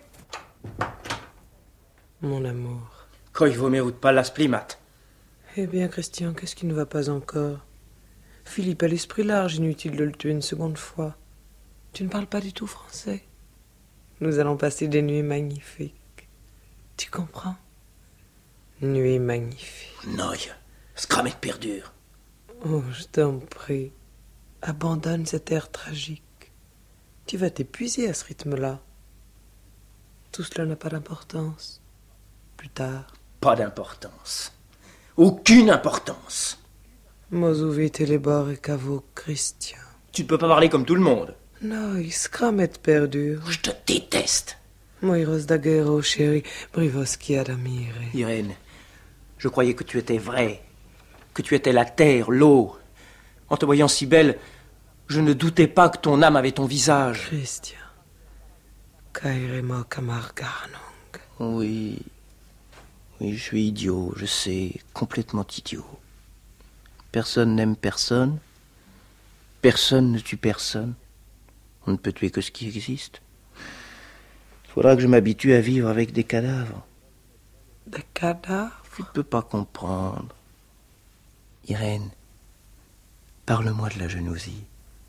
Mon amour. Koi vomerut pas las primat. Eh bien, Christian, qu'est-ce qui ne va pas encore? Philippe a l'esprit large, inutile de le tuer une seconde fois. Tu ne parles pas du tout français. Nous allons passer des nuits magnifiques. Tu comprends? Nuits magnifiques. Noi, scramet perdure. Oh, je t'en prie. Abandonne cet air tragique. Tu vas t'épuiser à ce rythme-là. Tout cela n'a pas d'importance. Plus tard. Pas d'importance. Aucune importance. Mosuvite les bords et cavo, Christian. Tu ne peux pas parler comme tout le monde. Noi, scramet perdure. Je te déteste. Moiros daguerro, chéri, brivoski adamire. Irène, je croyais que tu étais vraie, que tu étais la terre, l'eau. En te voyant si belle, je ne doutais pas que ton âme avait ton visage. Christian, kairemo kamargarnong. Oui, oui, je suis idiot, je sais, complètement idiot. Personne n'aime personne, personne ne tue personne. On ne peut tuer que ce qui existe. Il faudra que je m'habitue à vivre avec des cadavres. Des cadavres? Tu ne peux pas comprendre. Irène, parle-moi de la Genousie.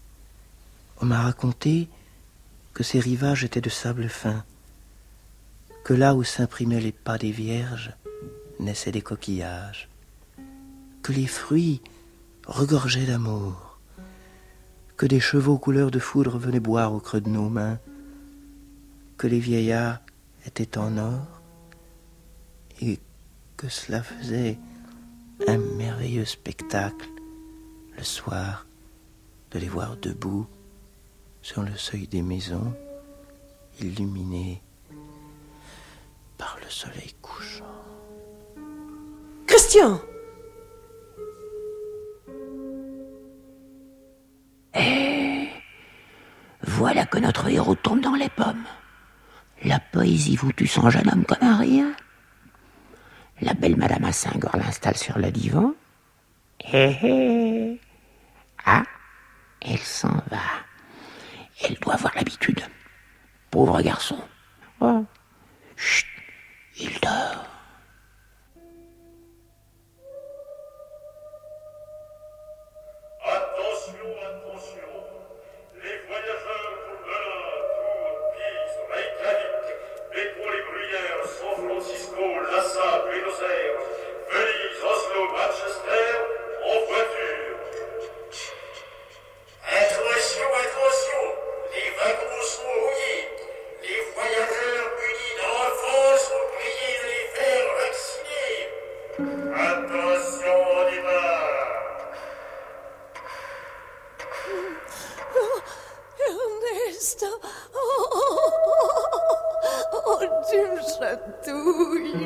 On m'a raconté que ces rivages étaient de sable fin, que là où s'imprimaient les pas des vierges, naissaient des coquillages, que les fruits regorgeaient d'amour, que des chevaux couleur de foudre venaient boire au creux de nos mains, que les vieillards étaient en or, et que cela faisait un merveilleux spectacle, le soir, de les voir debout, sur le seuil des maisons, illuminés par le soleil couchant. Christian! Et voilà que notre héros tombe dans les pommes. La poésie vous tue son jeune homme comme un rien. La belle madame à Saint-Gor l'installe sur le divan. Hé hé. Ah, elle s'en va. Elle doit avoir l'habitude. Pauvre garçon. Oh. Chut, il dort. Attention, attention. Les voyageurs pour Berlin, Tours, Pise, Reykjavik, mais pour les Bruyères, San Francisco, Lhasa, Buenos Aires, Venise, Oslo, Manchester, en voiture. Attention, attention. Les wagons sont rouillés. Les voyageurs munis d'enfants sont priés de les faire vacciner. Attention, on démarre. Ernesto, oh, oh, oh, oh, tu me chatouilles.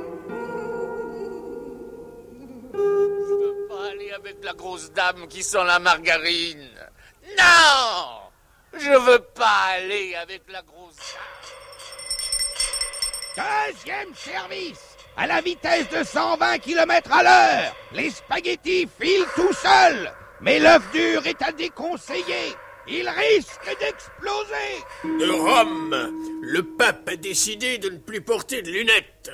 Je veux pas aller avec la grosse dame qui sent la margarine. Non! Je veux pas aller avec la grosse dame. Deuxième service, à la vitesse de cent vingt kilomètres à l'heure. Les spaghettis filent tout seuls, mais l'œuf dur est à déconseiller. Il risque d'exploser. De Rome, le pape a décidé de ne plus porter de lunettes.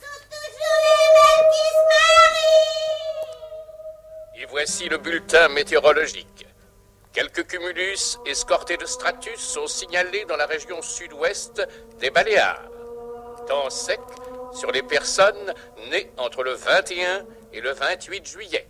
Et voici le bulletin météorologique. Quelques cumulus escortés de stratus sont signalés dans la région sud-ouest des Baléares. Temps sec sur les personnes nées entre le vingt et un et le vingt-huit juillet.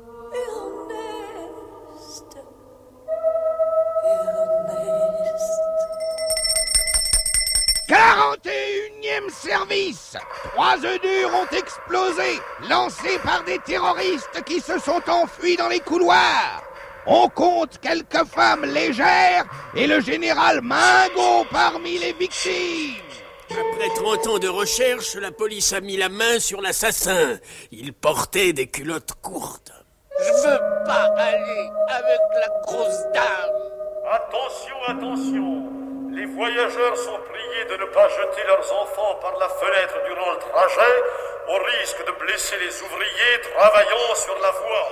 quarante et unième service. Trois œufs durs ont explosé, lancés par des terroristes qui se sont enfuis dans les couloirs. On compte quelques femmes légères et le général Mingo parmi les victimes. Après trente ans de recherche, la police a mis la main sur l'assassin. Il portait des culottes courtes. Je veux pas aller avec la grosse dame. Attention, attention. Les voyageurs sont priés de ne pas jeter leurs enfants par la fenêtre durant le trajet, au risque de blesser les ouvriers travaillant sur la voie.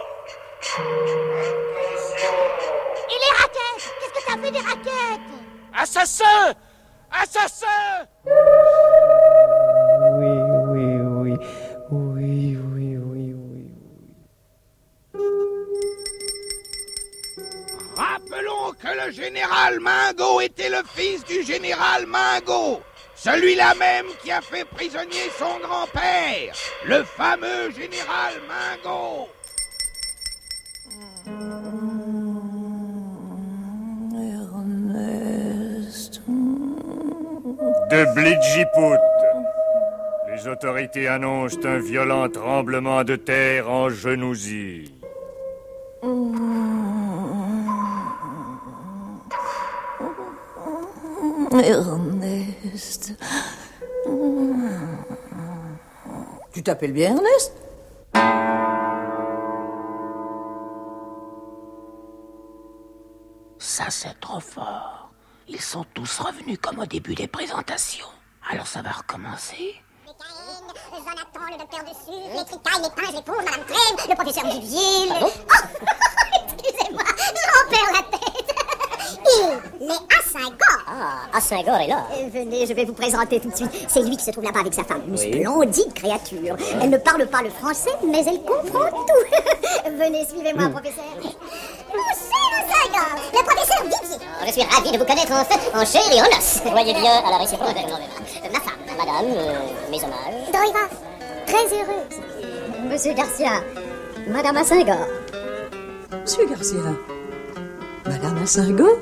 Et les raquettes? Qu'est-ce que t'as fait des raquettes? Assassin! Assassin! Oui, oui, oui. Oui, oui, oui, oui. Rappelons que le général Mingo était le fils du général Mingo, celui-là même qui a fait prisonnier son grand-père, le fameux général Mingo. De Blidjiput. Les autorités annoncent un violent tremblement de terre en Genousie. Ernest. Tu t'appelles bien Ernest? Ça, c'est trop fort. Ils sont tous revenus comme au début des présentations. Alors ça va recommencer. Jonathan, le docteur dessus, les tricailles, les pinces, les pauvres, Madame Crème, le professeur Duvier. Pardon? Oh, excusez-moi, j'en perds la tête. Il est à Saint-Gor. Ah, à Saint-Gor est là. Euh, venez, je vais vous présenter tout de suite. C'est lui qui se trouve là-bas avec sa femme. Une Oui. splendide créature. Elle ne parle pas le français, mais elle comprend tout. Venez, suivez-moi, Mm. professeur. Monsieur à Saint-Gor, le professeur Duvier. Je suis ravi de vous connaître en fait, en chair et en os. Voyez bien à la réciproque. Euh, ma femme. Madame, euh, mes hommages. Doiva, très heureuse. Monsieur Garcia, Madame à Saint-Gor. Monsieur Garcia. Madame à Saint-Gor.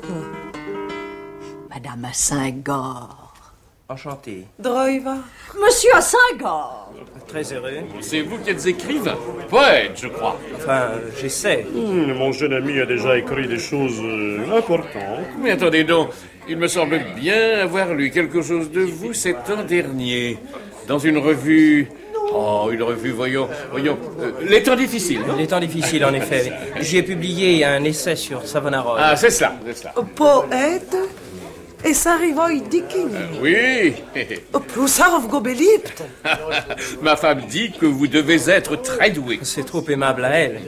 Madame à Saint-Gor. Enchanté. Droiva. Monsieur à Saint-Gor. Très heureux. C'est vous qui êtes écrivain, poète, je crois. Enfin, j'essaie. Hmm, mon jeune ami a déjà écrit des choses euh, importantes. Mais attendez donc, il me semble bien avoir lu quelque chose de vous cet an dernier, dans une revue... Oh, une revue, voyons, voyons, euh, Les Temps Difficiles, non? Les Temps Difficiles, en effet. J'y ai publié un essai sur Savonarola. Ah, c'est cela, c'est cela. Poète? Et Sarivoi Dikin. Oui. Plousarov Gobelipt. Ma femme dit que vous devez être très doué. C'est trop aimable à elle.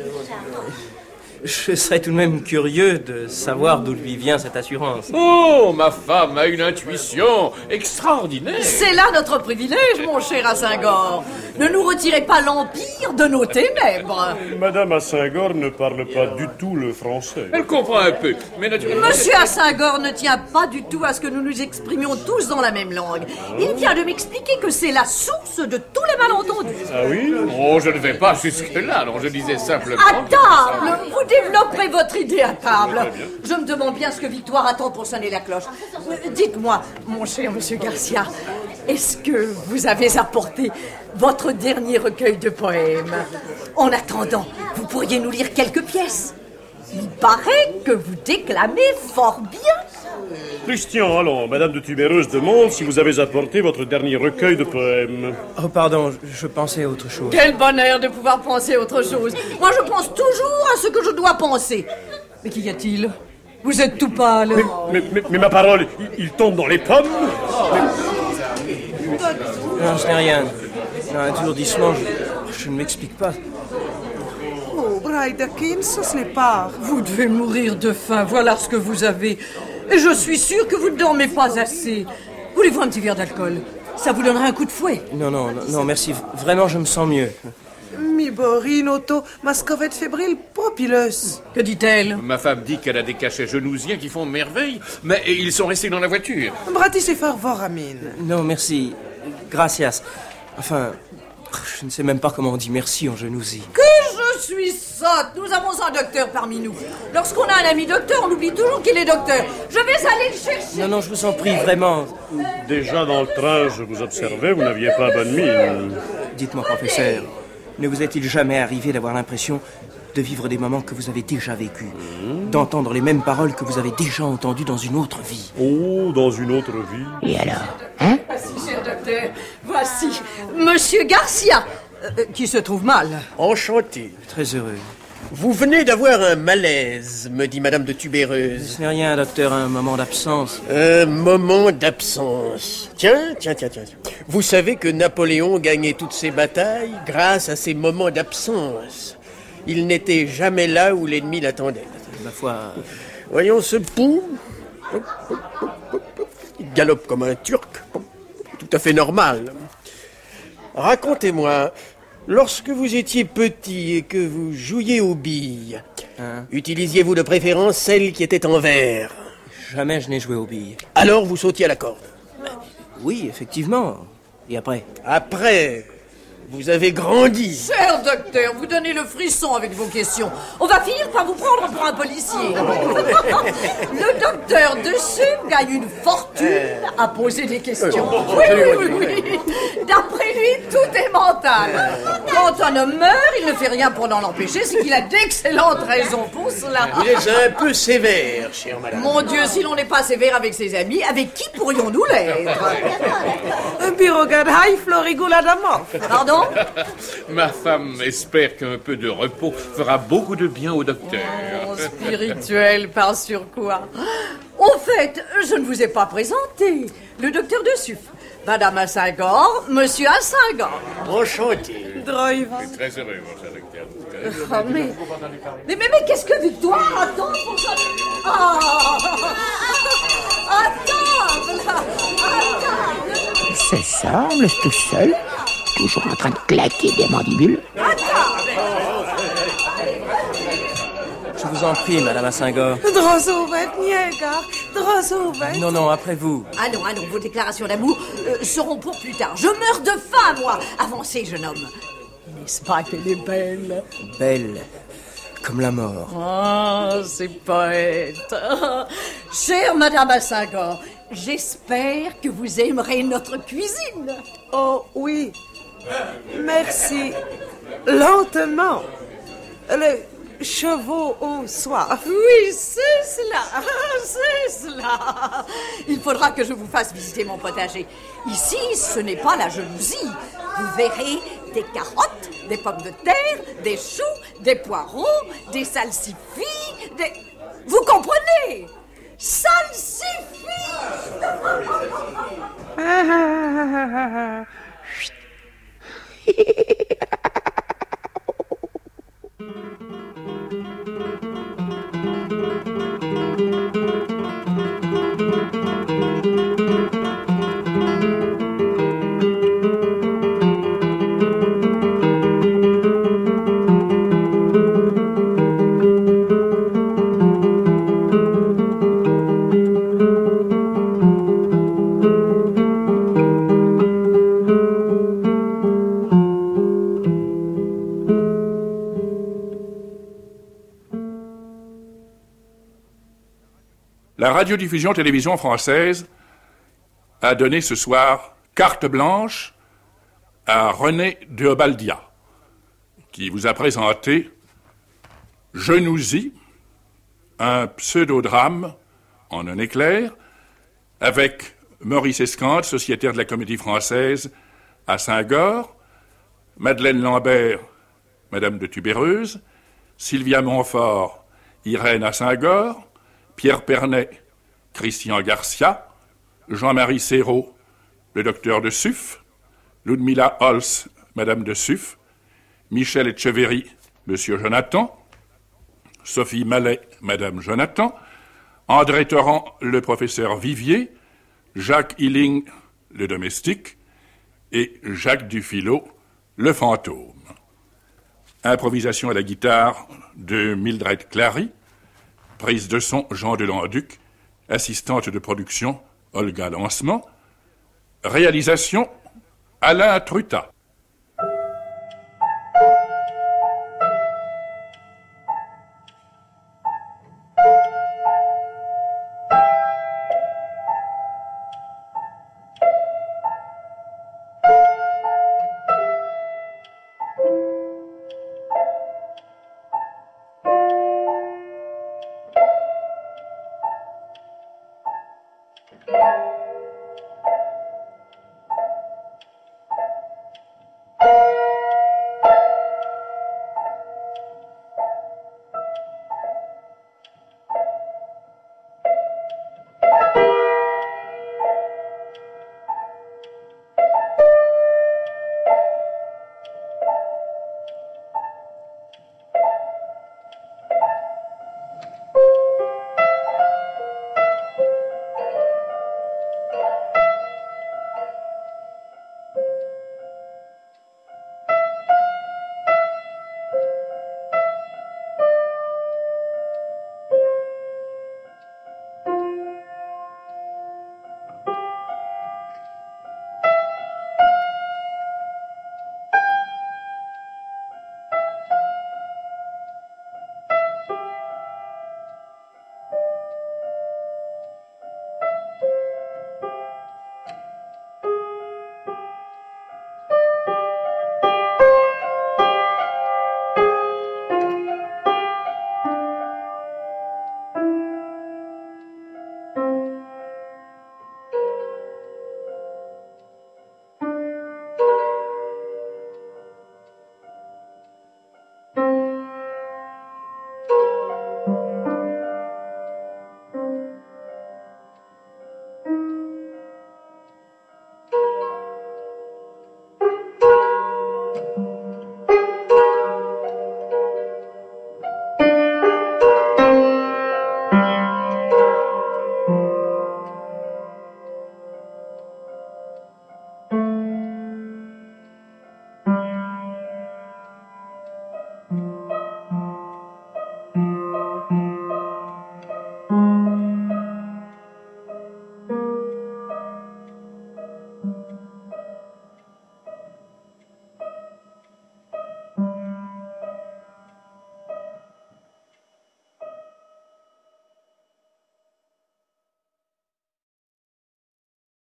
Je serais tout de même curieux de savoir d'où lui vient cette assurance. Oh, ma femme a une intuition extraordinaire. C'est là notre privilège, mon cher à Saint-Gor. Ne nous retirez pas l'empire de nos ténèbres. Madame à Saint-Gor ne parle pas du tout le français. Elle comprend un peu, mais naturellement... Monsieur à Saint-Gor ne tient pas du tout à ce que nous nous exprimions tous dans la même langue. Il vient de m'expliquer que c'est la source de tous les malentendus. Ah oui? Oh, je ne vais pas jusque-là, alors je disais simplement... À table, vous développerez votre idée à table. Je me demande bien ce que Victoire attend pour sonner la cloche. Euh, Dites-moi, mon cher monsieur Garcia, est-ce que vous avez apporté votre dernier recueil de poèmes? En attendant, vous pourriez nous lire quelques pièces. Il paraît que vous déclamez fort bien. Christian, allons, Madame de Tubéreuse demande si vous avez apporté votre dernier recueil de poèmes. Oh, pardon, je, je pensais à autre chose. Quel bonheur de pouvoir penser à autre chose. Moi, je pense toujours à ce que je dois penser. Mais qu'y a-t-il? Vous êtes tout pâle. Mais, mais, mais, mais ma parole, il, il tombe dans les pommes? Non, ce n'est rien. Un étourdissement, je, je ne m'explique pas. Oh, bravo. Ryderkin, ce n'est pas. Vous devez mourir de faim, voilà ce que vous avez. Et je suis sûre que vous ne dormez pas assez. Voulez-vous un petit verre d'alcool? Ça vous donnerait un coup de fouet. Non, non, non, non, merci. Vraiment, je me sens mieux. Mi borinoto, mascovette fébrile, populus. Que dit-elle? Ma femme dit qu'elle a des cachets genousiens qui font merveille, mais ils sont restés dans la voiture. Bratis et farvoramin. Non, merci. Gracias. Enfin, je ne sais même pas comment on dit merci en genousie. Que je suis sotte. Nous avons un docteur parmi nous. Lorsqu'on a un ami docteur, on oublie toujours qu'il est docteur. Je vais aller le chercher. Non, non, je vous en prie, vraiment. Déjà dans le train, je vous observais, vous n'aviez pas bonne mine. Dites-moi, professeur, ne vous est-il jamais arrivé d'avoir l'impression de vivre des moments que vous avez déjà vécus, mmh. d'entendre les mêmes paroles que vous avez déjà entendues dans une autre vie? Oh, dans une autre vie. Et alors, hein? Voici, cher docteur, voici Monsieur Garcia, euh, qui se trouve mal. Enchanté. Très heureux. Vous venez d'avoir un malaise, me dit Madame de Tubéreuse. Ce n'est rien, docteur, un moment d'absence. Un moment d'absence. Tiens, tiens, tiens, tiens. Vous savez que Napoléon gagnait toutes ses batailles grâce à ces moments d'absence. Il n'était jamais là où l'ennemi l'attendait. Ma foi... Voyons ce pou. Il galope comme un Turc. Tout à fait normal. Racontez-moi, lorsque vous étiez petit et que vous jouiez aux billes, hein? Utilisiez-vous de préférence celles qui étaient en verre? Jamais je n'ai joué aux billes. Alors vous sautiez à la corde? Oui, effectivement. Et après? Après, vous avez grandi. Cher docteur, vous donnez le frisson avec vos questions. On va finir par vous prendre pour un policier. Le docteur dessus gagne une fortune à poser des questions. Oui, oui, oui, oui. D'après lui, tout est mental. Quand un homme meurt, il ne fait rien pour en l'empêcher, c'est qu'il a d'excellentes raisons pour cela. Vous êtes un peu sévère, chère madame. Mon Dieu, si l'on n'est pas sévère avec ses amis, avec qui pourrions-nous l'être? Un birogadai florigoladamov. Pardon? Ma femme espère qu'un peu de repos fera beaucoup de bien au docteur. Oh, spirituel, par sur quoi? Au fait, je ne vous ai pas présenté. Le docteur de Suff. Madame Assingor, monsieur Assingor. Enchanté. Droïve. Je suis très heureux, mon cher docteur. Oh, mais, mais, mais, mais qu'est-ce que Victoire attend pour ça? Ah, à table, à table. Il se semble tout seul, toujours en train de claquer des mandibules. À table. Je vous en prie, Madame Assingor. Drosovet, Niegar, Drosovet. Non, non, après vous. Ah non, ah non, vos déclarations d'amour euh, seront pour plus tard. Je meurs de faim, moi. Avancez, jeune homme. N'est-ce pas qu'elle est belle? Belle, comme la mort. Oh, c'est poète. Chère Madame Assingor, j'espère que vous aimerez notre cuisine. Oh, oui. Merci. Lentement. Le... chevaux au soif. Oui, c'est cela, c'est cela. Il faudra que je vous fasse visiter mon potager. Ici, ce n'est pas la jalousie. Vous verrez des carottes, des pommes de terre, des choux, des poireaux, des salsifis, des... Vous comprenez? Salsifis. La radiodiffusion télévision française a donné ce soir carte blanche à René de Obaldia, qui vous a présenté Genousie, un pseudodrame en un éclair, avec Maurice Escante, sociétaire de la Comédie Française à Saint-Gor, Madeleine Lambert, Madame de Tubéreuse, Sylvia Montfort, Irène à Saint-Gor, Pierre Pernet, Christian Garcia, Jean-Marie Serrault, le docteur de Suff, Ludmilla Holz, Madame de Suff, Michel Etcheverry, Monsieur Jonathan, Sophie Mallet, Madame Jonathan, André Torrent, le professeur Vivier, Jacques Hilling, le domestique, et Jacques Dufilot, le fantôme. Improvisation à la guitare de Mildred Clary, prise de son Jean Delanduc, assistante de production Olga Lancement, réalisation Alain Trutat.